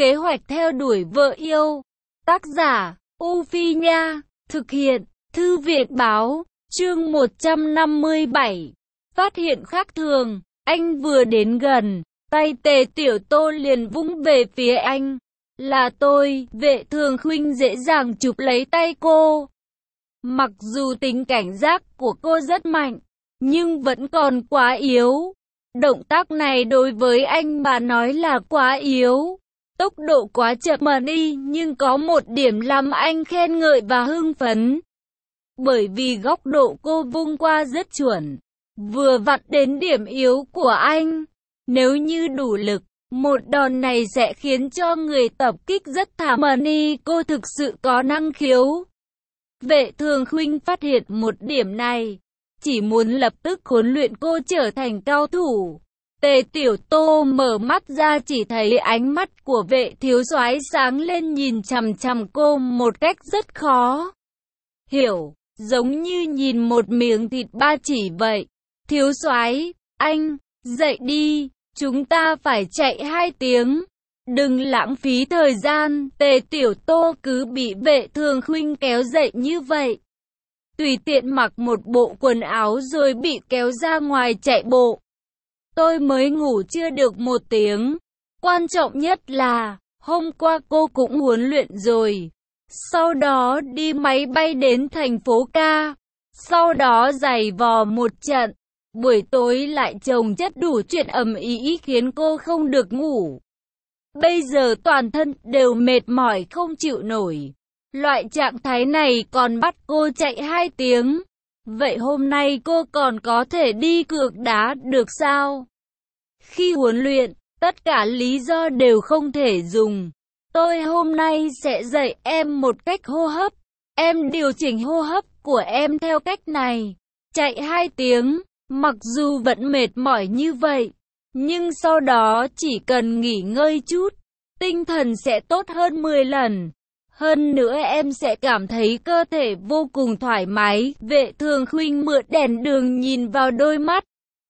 Kế hoạch theo đuổi vợ yêu. Tác giả, U Phi Nha. Thực hiện, Thư viện Báo. Chương 157. Phát hiện khác thường. Anh vừa đến gần, tay Tề Tiểu Tô liền vung về phía anh. Là tôi. Vệ Thường Khuynh dễ dàng chụp lấy tay cô. Mặc dù tính cảnh giác của cô rất mạnh, nhưng vẫn còn quá yếu. Động tác này đối với anh mà nói là quá yếu. Tốc độ quá chậm mà đi, nhưng có một điểm làm anh khen ngợi và hưng phấn. Bởi vì góc độ cô vung qua rất chuẩn, vừa vặn đến điểm yếu của anh. Nếu như đủ lực, một đòn này sẽ khiến cho người tập kích rất thảm. Mà đi, cô thực sự có năng khiếu. Vệ Thường Khuynh phát hiện một điểm này, chỉ muốn lập tức huấn luyện cô trở thành cao thủ. Tề Tiểu Tô mở mắt ra chỉ thấy ánh mắt của Vệ thiếu soái sáng lên nhìn chằm chằm cô một cách rất khó hiểu, giống như nhìn một miếng thịt ba chỉ vậy. Thiếu soái, anh, dậy đi, chúng ta phải chạy 2 tiếng. Đừng lãng phí thời gian. Tề Tiểu Tô cứ bị Vệ Thường Khuynh kéo dậy như vậy. Tùy tiện mặc một bộ quần áo rồi bị kéo ra ngoài chạy bộ. Tôi mới ngủ chưa được 1 tiếng. Quan trọng nhất là, hôm qua cô cũng huấn luyện rồi. Sau đó đi máy bay đến thành phố Ca. Sau đó giày vò một trận. Buổi tối lại chồng chất đủ chuyện ầm ĩ khiến cô không được ngủ. Bây giờ toàn thân đều mệt mỏi không chịu nổi. Loại trạng thái này còn bắt cô chạy 2 tiếng. Vậy hôm nay cô còn có thể đi cược đá được sao? Khi huấn luyện, tất cả lý do đều không thể dùng. Tôi hôm nay sẽ dạy em một cách hô hấp. Em điều chỉnh hô hấp của em theo cách này. Chạy 2 tiếng, mặc dù vẫn mệt mỏi như vậy, nhưng sau đó chỉ cần nghỉ ngơi chút, tinh thần sẽ tốt hơn 10 lần. Hơn nữa em sẽ cảm thấy cơ thể vô cùng thoải mái. Vệ Thường Khuynh mượn đèn đường nhìn vào đôi mắt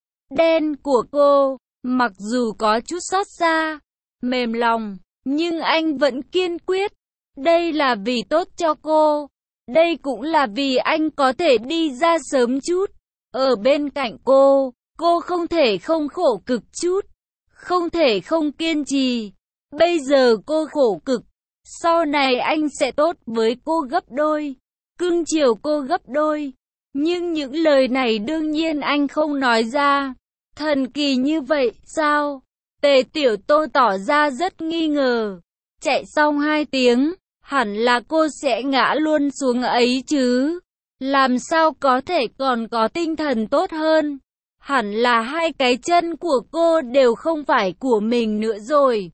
đen của cô, mặc dù có chút xót xa, mềm lòng, nhưng anh vẫn kiên quyết. Đây là vì tốt cho cô. Đây cũng là vì anh có thể đi ra sớm chút. Ở bên cạnh cô không thể không khổ cực chút, không thể không kiên trì. Bây giờ cô khổ cực, sau này anh sẽ tốt với cô gấp đôi, cưng chiều cô gấp đôi. Nhưng những lời này đương nhiên anh không nói ra. Thần kỳ như vậy sao? Tề Tiểu Tô tỏ ra rất nghi ngờ. Chạy xong 2 tiếng, hẳn là cô sẽ ngã luôn xuống ấy chứ. Làm sao có thể còn có tinh thần tốt hơn? Hẳn là 2 cái chân của cô đều không phải của mình nữa rồi.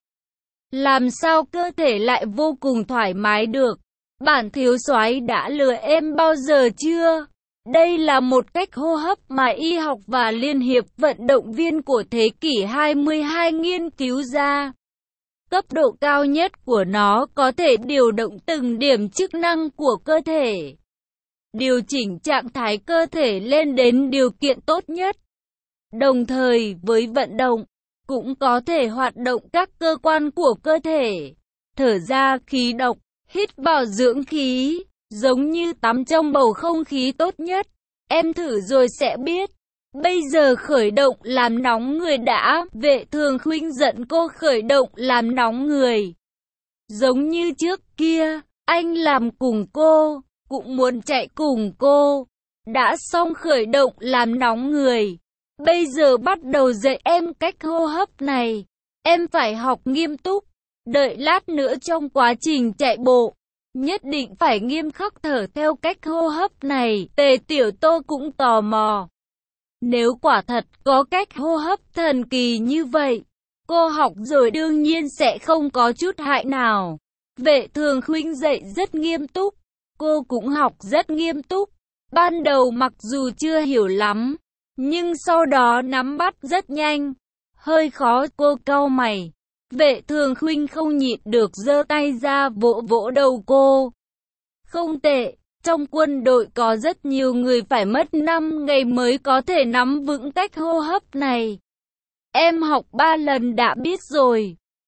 Làm sao cơ thể lại vô cùng thoải mái được? Bản thiếu soái đã lừa em bao giờ chưa? Đây là một cách hô hấp mà y học và Liên hiệp vận động viên của thế kỷ 22 nghiên cứu ra. Cấp độ cao nhất của nó có thể điều động từng điểm chức năng của cơ thể, điều chỉnh trạng thái cơ thể lên đến điều kiện tốt nhất. Đồng thời với vận động, cũng có thể hoạt động các cơ quan của cơ thể. Thở ra khí độc, hít vào dưỡng khí, giống như tắm trong bầu không khí tốt nhất. Em thử rồi sẽ biết. Bây giờ khởi động làm nóng người đã. Vệ Thường Khuynh giận cô khởi động làm nóng người. Giống như trước kia, anh làm cùng cô, cũng muốn chạy cùng cô. Đã xong khởi động làm nóng người. Bây giờ bắt đầu dạy em cách hô hấp này. Em phải học nghiêm túc. Đợi lát nữa trong quá trình chạy bộ, nhất định phải nghiêm khắc thở theo cách hô hấp này. Tề Tiểu Tô cũng tò mò. Nếu quả thật có cách hô hấp thần kỳ như vậy, cô học rồi đương nhiên sẽ không có chút hại nào. Vệ Thường Khuynh dạy rất nghiêm túc. Cô cũng học rất nghiêm túc. Ban đầu mặc dù chưa hiểu lắm, nhưng sau đó nắm bắt rất nhanh. Hơi khó, cô cau mày. Vệ Thường Khuynh không nhịn được giơ tay ra vỗ vỗ đầu cô. Không tệ, trong quân đội có rất nhiều người phải mất 5 ngày mới có thể nắm vững cách hô hấp này. Em học 3 lần đã biết rồi.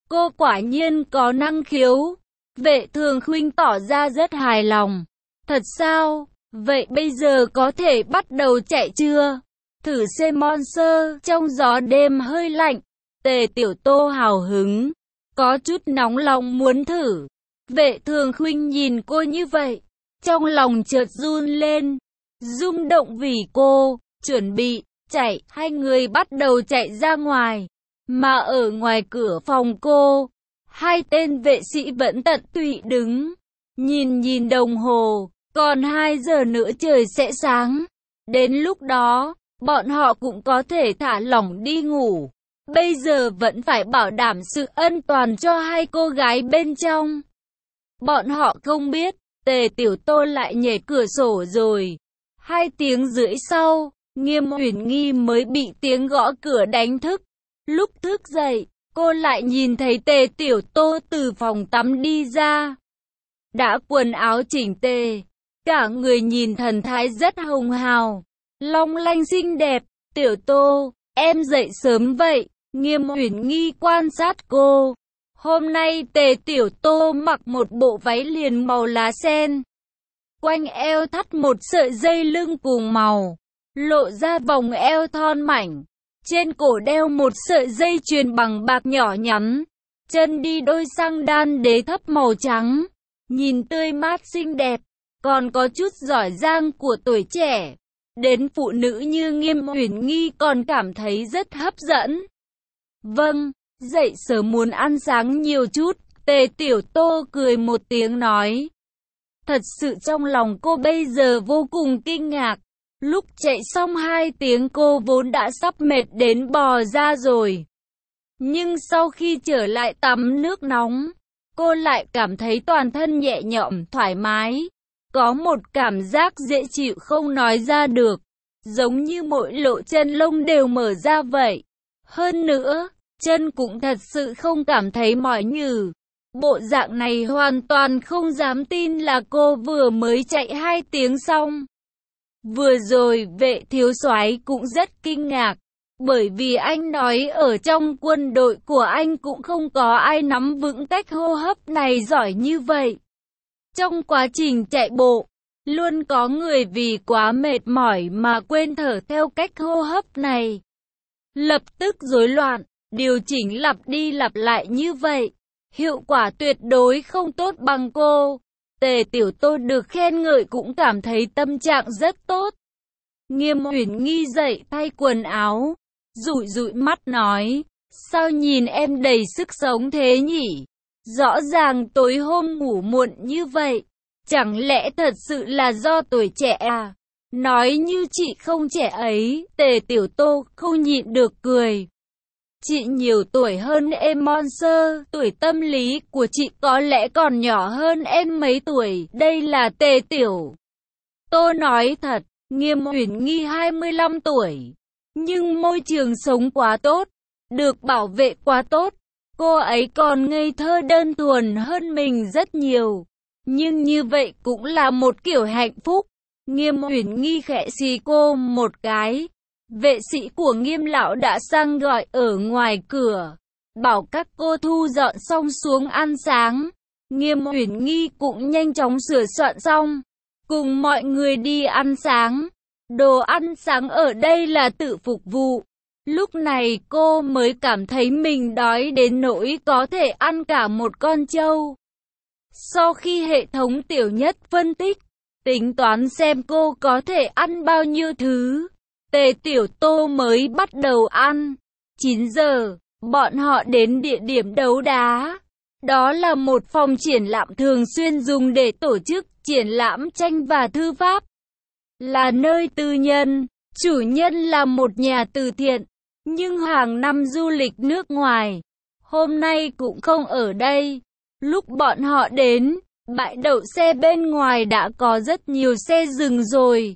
cô quả nhiên có năng khiếu. Vệ Thường Khuynh tỏ ra rất hài lòng. Thật sao? Vậy bây giờ có thể bắt đầu chạy chưa? Thử xem monster trong gió đêm hơi lạnh. Tề Tiểu Tô hào hứng, có chút nóng lòng muốn thử. Vệ Thường Khuynh nhìn cô như vậy, trong lòng chợt run lên, rung động vì cô. Chuẩn bị chạy, hai người bắt đầu chạy ra ngoài. Mà ở ngoài cửa phòng cô, hai tên vệ sĩ vẫn tận tụy đứng, nhìn đồng hồ, còn 2 giờ nữa trời sẽ sáng. Đến lúc đó, bọn họ cũng có thể thả lỏng đi ngủ. Bây giờ vẫn phải bảo đảm sự an toàn cho hai cô gái bên trong. Bọn họ không biết, Tề Tiểu Tô lại nhảy cửa sổ rồi. 2 tiếng rưỡi sau, Nghiêm Uyển Nghi mới bị tiếng gõ cửa đánh thức. Lúc thức dậy, cô lại nhìn thấy Tề Tiểu Tô từ phòng tắm đi ra. Đã quần áo chỉnh tề, cả người nhìn thần thái rất hồng hào, long lanh xinh đẹp. Tiểu Tô, em dậy sớm vậy. Nghiêm Uyển Nghi quan sát cô. Hôm nay Tề Tiểu Tô mặc một bộ váy liền màu lá sen. Quanh eo thắt một sợi dây lưng cùng màu, lộ ra vòng eo thon mảnh. Trên cổ đeo một sợi dây chuyền bằng bạc nhỏ nhắn. Chân đi đôi xăng đan đế thấp màu trắng. Nhìn tươi mát xinh đẹp, còn có chút giỏi giang của tuổi trẻ. Đến phụ nữ như Nghiêm Uyển Nghi còn cảm thấy rất hấp dẫn. Vâng, dậy sớm muốn ăn sáng nhiều chút. Tề Tiểu Tô cười một tiếng nói. Thật sự trong lòng cô bây giờ vô cùng kinh ngạc. Lúc chạy xong 2 tiếng cô vốn đã sắp mệt đến bò ra rồi. Nhưng sau khi trở lại tắm nước nóng, cô lại cảm thấy toàn thân nhẹ nhõm, thoải mái. Có một cảm giác dễ chịu không nói ra được, giống như mỗi lỗ chân lông đều mở ra vậy. Hơn nữa, chân cũng thật sự không cảm thấy mỏi nhừ. Bộ dạng này hoàn toàn không dám tin là cô vừa mới chạy 2 tiếng xong. Vừa rồi Vệ thiếu soái cũng rất kinh ngạc, bởi vì anh nói ở trong quân đội của anh cũng không có ai nắm vững cách hô hấp này giỏi như vậy. Trong quá trình chạy bộ, luôn có người vì quá mệt mỏi mà quên thở theo cách hô hấp này. Lập tức rối loạn, điều chỉnh lặp đi lặp lại như vậy, hiệu quả tuyệt đối không tốt bằng cô. Tề Tiểu Tô được khen ngợi cũng cảm thấy tâm trạng rất tốt. Nghiêm Uyển Nghi dậy thay quần áo, dụi dụi mắt nói, sao nhìn em đầy sức sống thế nhỉ? Rõ ràng tối hôm ngủ muộn như vậy, chẳng lẽ thật sự là do tuổi trẻ à? Nói như chị không trẻ ấy. Tề Tiểu Tô không nhịn được cười. Chị nhiều tuổi hơn em Monster, tuổi tâm lý của chị có lẽ còn nhỏ hơn em mấy tuổi. Đây là Tề Tiểu Tô nói thật. Nghiêm Uyển Nghi 25 tuổi, nhưng môi trường sống quá tốt, được bảo vệ quá tốt. Cô ấy còn ngây thơ đơn thuần hơn mình rất nhiều, nhưng như vậy cũng là một kiểu hạnh phúc. Nghiêm Uyển Nghi khẽ xì cô một cái. Vệ sĩ của Nghiêm lão đã sang gọi ở ngoài cửa, bảo các cô thu dọn xong xuống ăn sáng. Nghiêm Uyển Nghi cũng nhanh chóng sửa soạn xong, cùng mọi người đi ăn sáng. Đồ ăn sáng ở đây là tự phục vụ. Lúc này cô mới cảm thấy mình đói đến nỗi có thể ăn cả một con trâu. Sau khi hệ thống tiểu nhất phân tích, tính toán xem cô có thể ăn bao nhiêu thứ, Tề Tiểu Tô mới bắt đầu ăn. 9 giờ, bọn họ đến địa điểm đấu đá. Đó là một phòng triển lãm thường xuyên dùng để tổ chức triển lãm tranh và thư pháp. Là nơi tư nhân, chủ nhân là một nhà từ thiện, nhưng hàng năm du lịch nước ngoài. Hôm nay cũng không ở đây. Lúc bọn họ đến, bãi đậu xe bên ngoài đã có rất nhiều xe dừng rồi.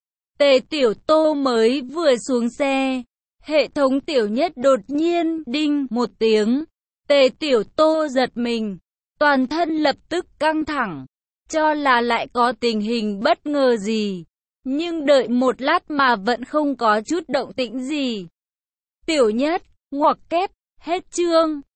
Tề Tiểu Tô mới vừa xuống xe, hệ thống tiểu nhất đột nhiên đinh một tiếng. Tề Tiểu Tô giật mình, toàn thân lập tức căng thẳng, cho là lại có tình hình bất ngờ gì. Nhưng đợi một lát mà vẫn không có chút động tĩnh gì. Tiểu nhất, ngoặc kép, hết chương.